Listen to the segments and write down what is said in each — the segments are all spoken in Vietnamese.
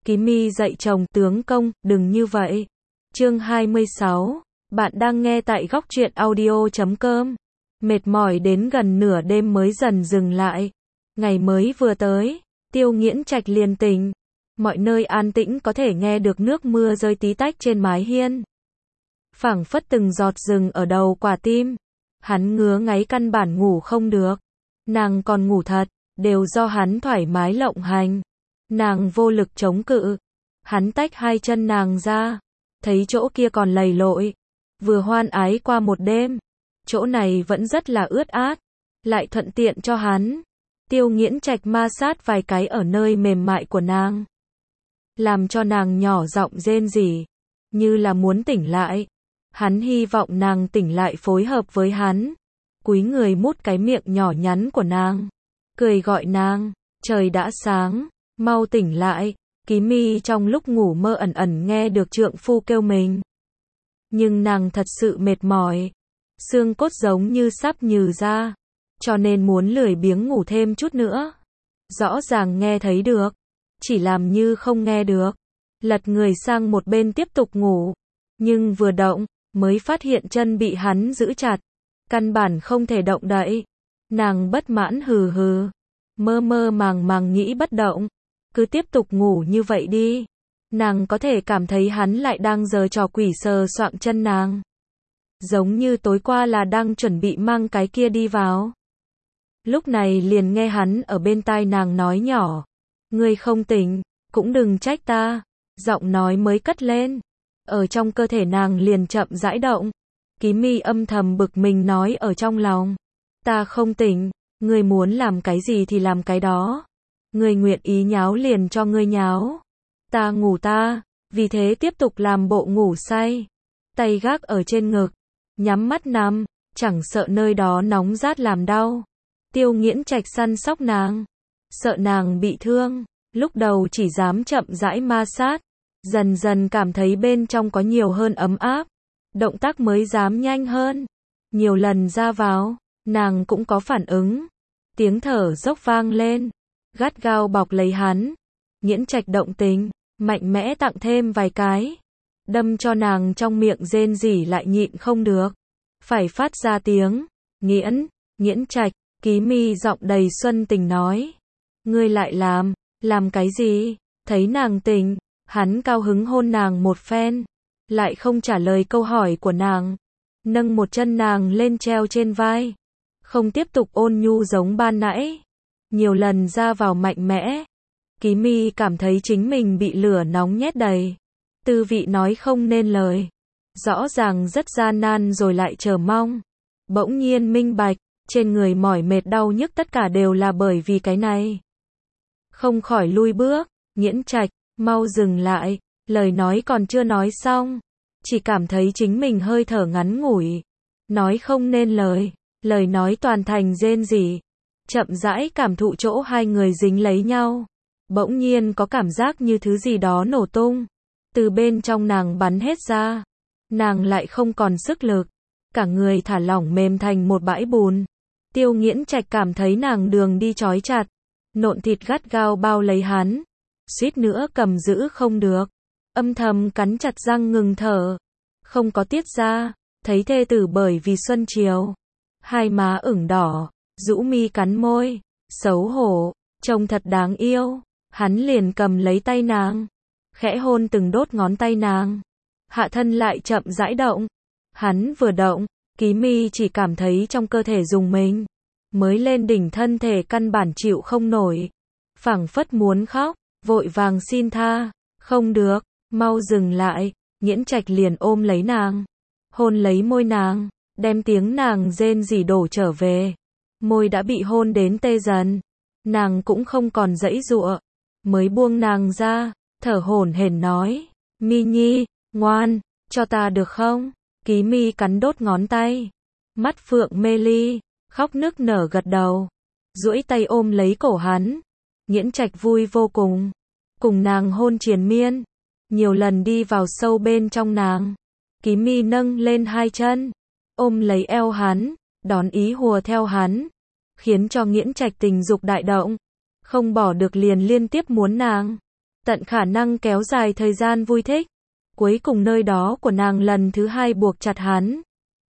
Ký Mi dạy chồng, tướng công, đừng như vậy. Chương 26. Bạn đang nghe tại góc truyện audio.com. Mệt mỏi đến gần nửa đêm mới dần dừng lại. Ngày mới vừa tới, Tiêu Nghiễn Trạch liền tỉnh. Mọi nơi an tĩnh, có thể nghe được nước mưa rơi tí tách trên mái hiên. Phảng phất từng giọt rừng ở đầu quả tim. Hắn ngứa ngáy căn bản ngủ không được. Nàng còn ngủ thật, đều do hắn thoải mái lộng hành. Nàng vô lực chống cự. Hắn tách hai chân nàng ra, thấy chỗ kia còn lầy lội. Vừa hoan ái qua một đêm, chỗ này vẫn rất là ướt át, lại thuận tiện cho hắn. Tiêu Nghiễn Trạch ma sát vài cái ở nơi mềm mại của nàng, làm cho nàng nhỏ giọng rên rỉ, như là muốn tỉnh lại. Hắn hy vọng nàng tỉnh lại phối hợp với hắn. Cúi người mút cái miệng nhỏ nhắn của nàng, cười gọi nàng, trời đã sáng, mau tỉnh lại. Ký Mi trong lúc ngủ mơ ẩn ẩn nghe được trượng phu kêu mình. Nhưng nàng thật sự mệt mỏi, xương cốt giống như sắp nhừ ra, cho nên muốn lười biếng ngủ thêm chút nữa. Rõ ràng nghe thấy được, chỉ làm như không nghe được. Lật người sang một bên tiếp tục ngủ, nhưng vừa động, mới phát hiện chân bị hắn giữ chặt, căn bản không thể động đậy. Nàng bất mãn hừ hừ, mơ mơ màng màng nghĩ bất động, cứ tiếp tục ngủ như vậy đi. Nàng có thể cảm thấy hắn lại đang giở trò quỷ sờ soạng chân nàng, giống như tối qua là đang chuẩn bị mang cái kia đi vào. Lúc này liền nghe hắn ở bên tai nàng nói nhỏ, ngươi không tỉnh, cũng đừng trách ta. Giọng nói mới cất lên, ở trong cơ thể nàng liền chậm rãi động. Ký Mi âm thầm bực mình nói ở trong lòng, ta không tỉnh, ngươi muốn làm cái gì thì làm cái đó. Ngươi nguyện ý nháo liền cho ngươi nháo. Ta ngủ ta, vì thế tiếp tục làm bộ ngủ say. Tay gác ở trên ngực, nhắm mắt nằm, chẳng sợ nơi đó nóng rát làm đau. Tiêu Nghiễn Trạch săn sóc nàng, sợ nàng bị thương, lúc đầu chỉ dám chậm rãi ma sát, dần dần cảm thấy bên trong có nhiều hơn ấm áp, động tác mới dám nhanh hơn. Nhiều lần ra vào, nàng cũng có phản ứng. Tiếng thở dốc vang lên, gắt gao bọc lấy hắn. Nghiễn Trạch động tình, mạnh mẽ tặng thêm vài cái, đâm cho nàng trong miệng rên rỉ lại nhịn không được, phải phát ra tiếng. Nghiễn Trạch. Ký Mi giọng đầy xuân tình nói, ngươi lại làm cái gì? Thấy nàng tỉnh, hắn cao hứng hôn nàng một phen, lại không trả lời câu hỏi của nàng, nâng một chân nàng lên treo trên vai, không tiếp tục ôn nhu giống ban nãy, nhiều lần ra vào mạnh mẽ. Ký Mi cảm thấy chính mình bị lửa nóng nhét đầy, tư vị nói không nên lời, rõ ràng rất gian nan rồi lại chờ mong. Bỗng nhiên minh bạch, trên người mỏi mệt đau nhức tất cả đều là bởi vì cái này. Không khỏi lui bước. Nghiễn Trạch, mau dừng lại. Lời nói còn chưa nói xong, chỉ cảm thấy chính mình hơi thở ngắn ngủi, nói không nên lời, lời nói toàn thành rên rỉ. Chậm rãi cảm thụ chỗ hai người dính lấy nhau, bỗng nhiên có cảm giác như thứ gì đó nổ tung, từ bên trong nàng bắn hết ra. Nàng lại không còn sức lực, cả người thả lỏng mềm thành một bãi bùn. Tiêu Nghiễn Trạch cảm thấy nàng đường đi trói chặt, nộn thịt gắt gao bao lấy hắn, suýt nữa cầm giữ không được, âm thầm cắn chặt răng ngừng thở, không có tiết ra. Thấy thê tử bởi vì xuân chiều, hai má ửng đỏ, rũ mi cắn môi, xấu hổ, trông thật đáng yêu. Hắn liền cầm lấy tay nàng, khẽ hôn từng đốt ngón tay nàng, hạ thân lại chậm rãi động. Hắn vừa động, Ký Mi chỉ cảm thấy trong cơ thể rùng mình, mới lên đỉnh thân thể căn bản chịu không nổi, phảng phất muốn khóc, vội vàng xin tha, không được, mau dừng lại. Nghiễn Trạch liền ôm lấy nàng, hôn lấy môi nàng, đem tiếng nàng rên rỉ đổ trở về. Môi đã bị hôn đến tê dần, nàng cũng không còn giãy giụa, mới buông nàng ra, thở hổn hển nói, Mi Nhi, ngoan, cho ta được không? Ký Mi cắn đốt ngón tay, mắt phượng mê ly, khóc nức nở gật đầu, duỗi tay ôm lấy cổ hắn. Nghiễn Trạch vui vô cùng, cùng nàng hôn triền miên, nhiều lần đi vào sâu bên trong nàng. Ký Mi nâng lên hai chân, ôm lấy eo hắn, đón ý hùa theo hắn, khiến cho Nghiễn Trạch tình dục đại động, không bỏ được liền liên tiếp muốn nàng. tận khả năng kéo dài thời gian vui thích. Cuối cùng nơi đó của nàng lần thứ hai buộc chặt hắn.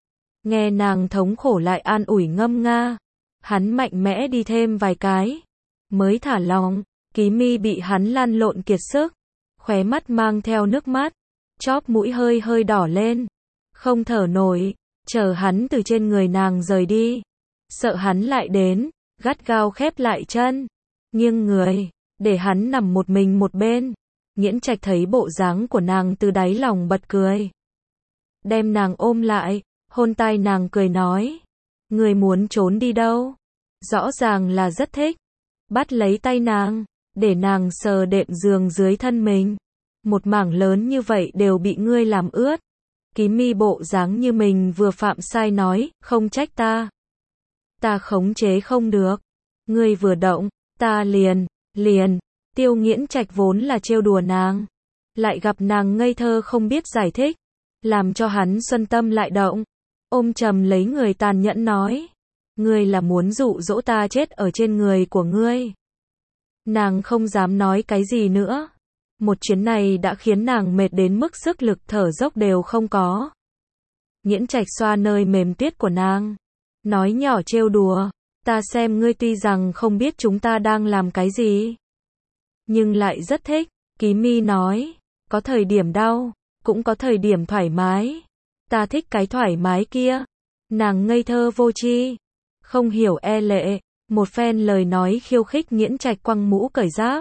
Nghe nàng thống khổ lại an ủi ngâm nga. Hắn mạnh mẽ đi thêm vài cái. Mới thả lòng, Ký Mi bị hắn lăn lộn kiệt sức. Khóe mắt mang theo nước mắt. Chóp mũi hơi hơi đỏ lên. Không thở nổi, chờ hắn từ trên người nàng rời đi. Sợ hắn lại đến, gắt gao khép lại chân. Nghiêng người, để hắn nằm một mình một bên. Nghiễn Trạch thấy bộ dáng của nàng từ đáy lòng bật cười. Đem nàng ôm lại, hôn tai nàng cười nói. Người muốn trốn đi đâu? Rõ ràng là rất thích. Bắt lấy tay nàng, để nàng sờ đệm giường dưới thân mình. Một mảng lớn như vậy đều bị ngươi làm ướt. Ký Mi bộ dáng như mình vừa phạm sai nói, không trách ta. Ta khống chế không được. Ngươi vừa động, ta liền. Tiêu Nghiễn Trạch vốn là trêu đùa nàng. Lại gặp nàng ngây thơ không biết giải thích. Làm cho hắn xuân tâm lại động. Ôm chầm lấy người tàn nhẫn nói. Ngươi là muốn dụ dỗ ta chết ở trên người của ngươi. Nàng không dám nói cái gì nữa. Một chuyến này đã khiến nàng mệt đến mức sức lực thở dốc đều không có. Nghiễn Trạch xoa nơi mềm tuyết của nàng. Nói nhỏ trêu đùa. Ta xem ngươi tuy rằng không biết chúng ta đang làm cái gì. Nhưng lại rất thích. Ký Mi nói. Có thời điểm đau. Cũng có thời điểm thoải mái. Ta thích cái thoải mái kia. Nàng ngây thơ vô tri. Không hiểu e lệ. Một phen lời nói khiêu khích Nghiễn Trạch quăng mũ cởi giáp.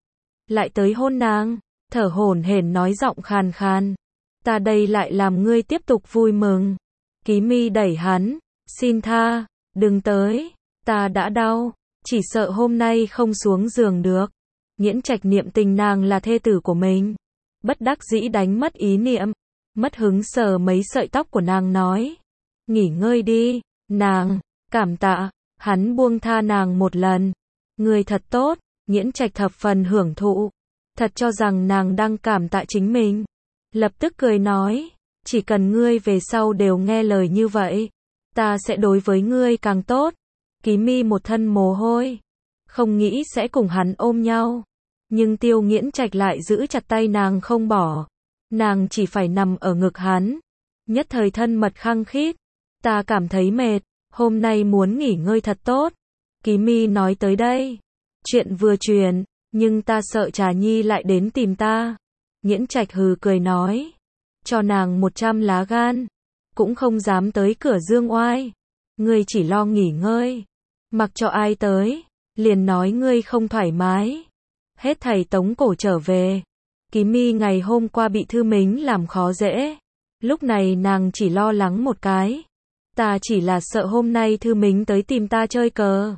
Lại tới hôn nàng. Thở hổn hển nói giọng khàn khàn. Ta đây lại làm ngươi tiếp tục vui mừng. Ký Mi đẩy hắn. Xin tha. Đừng tới. Ta đã đau. Chỉ sợ hôm nay không xuống giường được. Nghiễn Trạch niệm tình nàng là thê tử của mình. Bất đắc dĩ đánh mất ý niệm. Mất hứng sờ mấy sợi tóc của nàng nói. Nghỉ ngơi đi. Nàng. Cảm tạ. Hắn buông tha nàng một lần. Ngươi thật tốt. Nghiễn Trạch thập phần hưởng thụ. Thật cho rằng nàng đang cảm tạ chính mình. Lập tức cười nói. Chỉ cần ngươi về sau đều nghe lời như vậy. Ta sẽ đối với ngươi càng tốt. Ký Mi một thân mồ hôi. Không nghĩ sẽ cùng hắn ôm nhau. Nhưng Tiêu Nghiễn Trạch lại giữ chặt tay nàng không bỏ. Nàng chỉ phải nằm ở ngực hắn. Nhất thời thân mật khăng khít. Ta cảm thấy mệt. Hôm nay muốn nghỉ ngơi thật tốt. Ký Mi nói tới đây. Chuyện vừa truyền. Nhưng ta sợ Trà Nhi lại đến tìm ta. Nghiễn Trạch hừ cười nói. Cho nàng 100 lá gan. Cũng không dám tới cửa dương oai. Ngươi chỉ lo nghỉ ngơi. Mặc cho ai tới. Liền nói ngươi không thoải mái. Hết thảy tống cổ trở về. Ký Mi ngày hôm qua bị Thư Mính làm khó dễ. Lúc này nàng chỉ lo lắng một cái. Ta chỉ là sợ hôm nay Thư Mính tới tìm ta chơi cờ.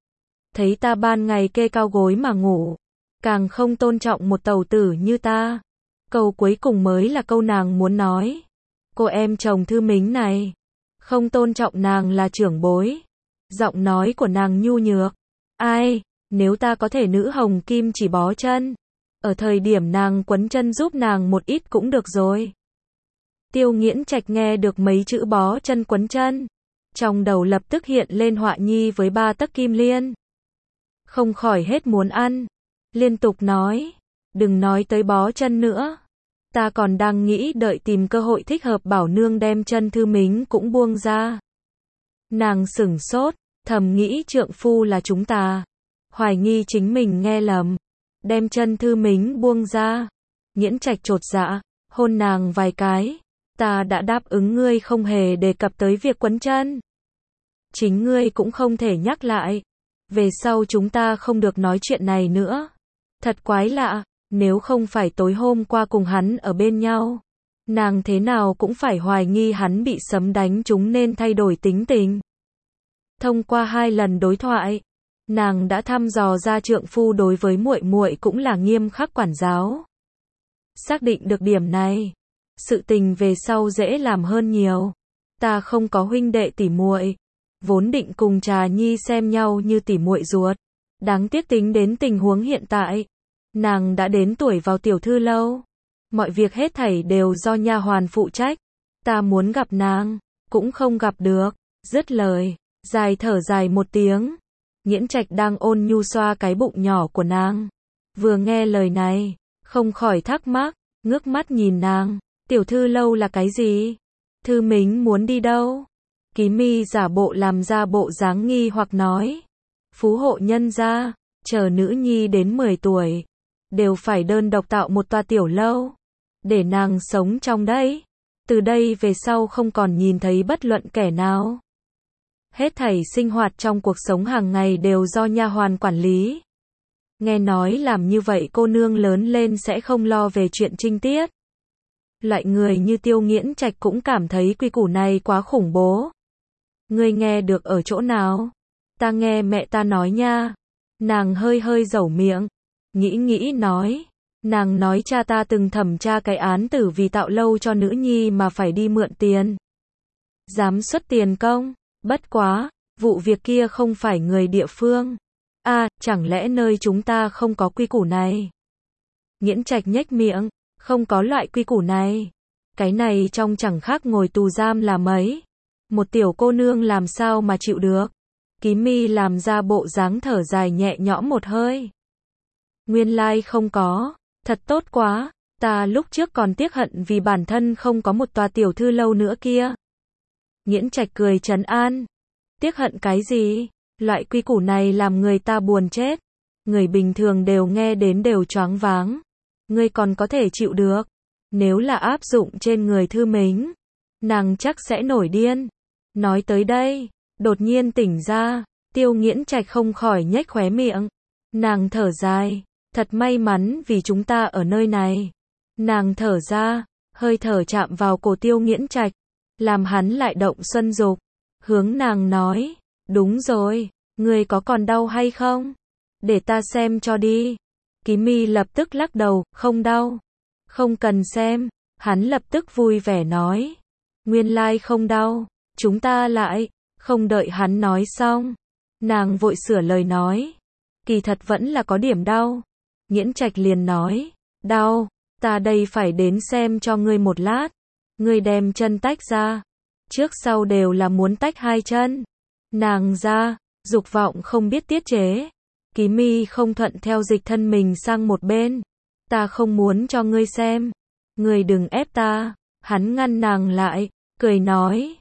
Thấy ta ban ngày kê cao gối mà ngủ. Càng không tôn trọng một tàu tử như ta. Câu cuối cùng mới là câu nàng muốn nói. Cô em chồng Thư Mính này. Không tôn trọng nàng là trưởng bối. Giọng nói của nàng nhu nhược. Ai, nếu ta có thể nữ hồng kim chỉ bó chân. Ở thời điểm nàng quấn chân giúp nàng một ít cũng được rồi. Tiêu Nghiễn Trạch nghe được mấy chữ bó chân quấn chân. Trong đầu lập tức hiện lên họa nhi với 3 tấc kim liên. Không khỏi hết muốn ăn. Liên tục nói. Đừng nói tới bó chân nữa. Ta còn đang nghĩ đợi tìm cơ hội thích hợp bảo nương đem chân Thư Mính cũng buông ra. Nàng sửng sốt. Thầm nghĩ trượng phu là chúng ta. Hoài nghi chính mình nghe lầm. Đem chân Thư Mính buông ra. Nghiễn Trạch chột dạ. Hôn nàng vài cái. Ta đã đáp ứng ngươi không hề đề cập tới việc quấn chân. Chính ngươi cũng không thể nhắc lại. Về sau chúng ta không được nói chuyện này nữa. Thật quái lạ. Nếu không phải tối hôm qua cùng hắn ở bên nhau. Nàng thế nào cũng phải hoài nghi hắn bị sấm đánh trúng nên thay đổi tính tình. Thông qua 2 lần đối thoại. Nàng đã thăm dò ra trượng phu đối với muội muội cũng là nghiêm khắc quản giáo. Xác định được điểm này. Sự tình về sau dễ làm hơn nhiều. Ta không có huynh đệ tỷ muội. Vốn định cùng Trà Nhi xem nhau như tỷ muội ruột. Đáng tiếc tính đến tình huống hiện tại. Nàng đã đến tuổi vào tiểu thư lâu. Mọi việc hết thảy đều do nha hoàn phụ trách. Ta muốn gặp nàng. Cũng không gặp được. Dứt lời. Dài thở dài một tiếng. Nghiễn Trạch đang ôn nhu xoa cái bụng nhỏ của nàng. Vừa nghe lời này. không khỏi thắc mắc, ngước mắt nhìn nàng, tiểu thư lâu là cái gì? Thư Mính muốn đi đâu? Ký Mi giả bộ làm ra bộ dáng nghi hoặc nói, phú hộ nhân gia, chờ nữ nhi đến 10 tuổi, đều phải đơn độc tạo một tòa tiểu lâu, để nàng sống trong đấy. Từ đây về sau không còn nhìn thấy bất luận kẻ nào. Hết thảy sinh hoạt trong cuộc sống hàng ngày đều do nha hoàn quản lý. Nghe nói làm như vậy cô nương lớn lên sẽ không lo về chuyện trinh tiết. Loại người như Tiêu Nghiễn Trạch cũng cảm thấy quy củ này quá khủng bố. Ngươi nghe được ở chỗ nào? Ta nghe mẹ ta nói nha. Nàng hơi hơi dẩu miệng, nghĩ nói. Nàng nói cha ta từng thẩm tra cái án tử vì tạo lâu cho nữ nhi mà phải đi mượn tiền. Dám xuất tiền công, bất quá, vụ việc kia không phải người địa phương. Chẳng lẽ nơi chúng ta không có quy củ này? Nghiễn Trạch nhếch miệng, không có loại quy củ này. Cái này trong chẳng khác ngồi tù giam là mấy. Một tiểu cô nương làm sao mà chịu được? Ký Mi làm ra bộ dáng thở dài nhẹ nhõm một hơi. Nguyên lai không có, thật tốt quá, ta lúc trước còn tiếc hận vì bản thân không có một tòa tiểu thư lâu nữa kia. Nghiễn Trạch cười trấn an, tiếc hận cái gì? Loại quy củ này làm người ta buồn chết. Người bình thường đều nghe đến đều choáng váng. Ngươi còn có thể chịu được. Nếu là áp dụng trên người Thư Mính, nàng chắc sẽ nổi điên. Nói tới đây, đột nhiên tỉnh ra, Tiêu Nghiễn Trạch không khỏi nhếch khóe miệng. Nàng thở dài, thật may mắn vì chúng ta ở nơi này. Nàng thở ra, hơi thở chạm vào cổ Tiêu Nghiễn Trạch, làm hắn lại động xuân dục. Hướng nàng nói, đúng rồi, ngươi có còn đau hay không? Để ta xem cho đi. Ký Mi lập tức lắc đầu, không đau. Không cần xem, hắn lập tức vui vẻ nói. Nguyên lai không đau, chúng ta lại, không đợi hắn nói xong. Nàng vội sửa lời nói. Kỳ thật vẫn là có điểm đau. Nghiễn Trạch liền nói, đau, ta đây phải đến xem cho ngươi một lát. Ngươi đem chân tách ra. Trước sau đều là muốn tách hai chân. Nàng ra, dục vọng không biết tiết chế. Ký Mi không thuận theo dịch thân mình sang một bên. Ta không muốn cho ngươi xem. Ngươi đừng ép ta. Hắn ngăn nàng lại, cười nói,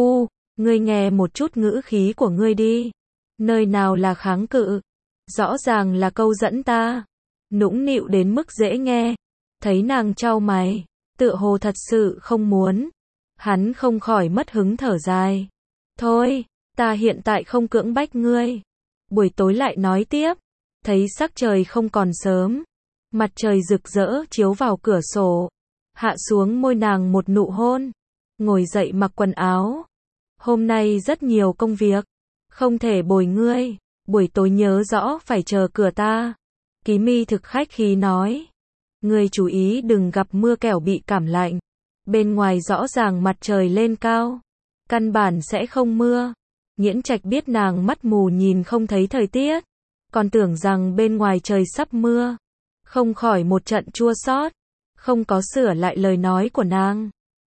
ngươi nghe một chút ngữ khí của ngươi đi. Nơi nào là kháng cự? Rõ ràng là câu dẫn ta. Nũng nịu đến mức dễ nghe. Thấy nàng chau mày, tựa hồ thật sự không muốn. Hắn không khỏi mất hứng thở dài. Thôi, ta hiện tại không cưỡng bách ngươi. Buổi tối lại nói tiếp. Thấy sắc trời không còn sớm. Mặt trời rực rỡ chiếu vào cửa sổ. Hạ xuống môi nàng một nụ hôn. Ngồi dậy mặc quần áo. Hôm nay rất nhiều công việc. Không thể bồi ngươi. Buổi tối nhớ rõ phải chờ cửa ta. Ký Mi thực khách khí nói. Ngươi chú ý đừng gặp mưa kẻo bị cảm lạnh. Bên ngoài rõ ràng mặt trời lên cao. Căn bản sẽ không mưa. Nghiễn Trạch biết nàng mắt mù nhìn không thấy thời tiết. Còn tưởng rằng bên ngoài trời sắp mưa. Không khỏi một trận chua xót. Không có sửa lại lời nói của nàng.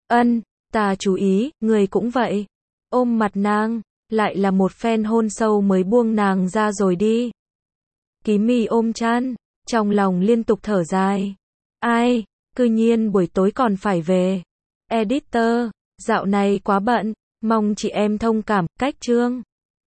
Ta chú ý, người cũng vậy. Ôm mặt nàng, lại là một phen hôn sâu mới buông nàng ra rồi đi. Ký Mi ôm chăn, trong lòng liên tục thở dài. Ai, cư nhiên buổi tối còn phải về. Editor, dạo này quá bận, mong chị em thông cảm, cách chương.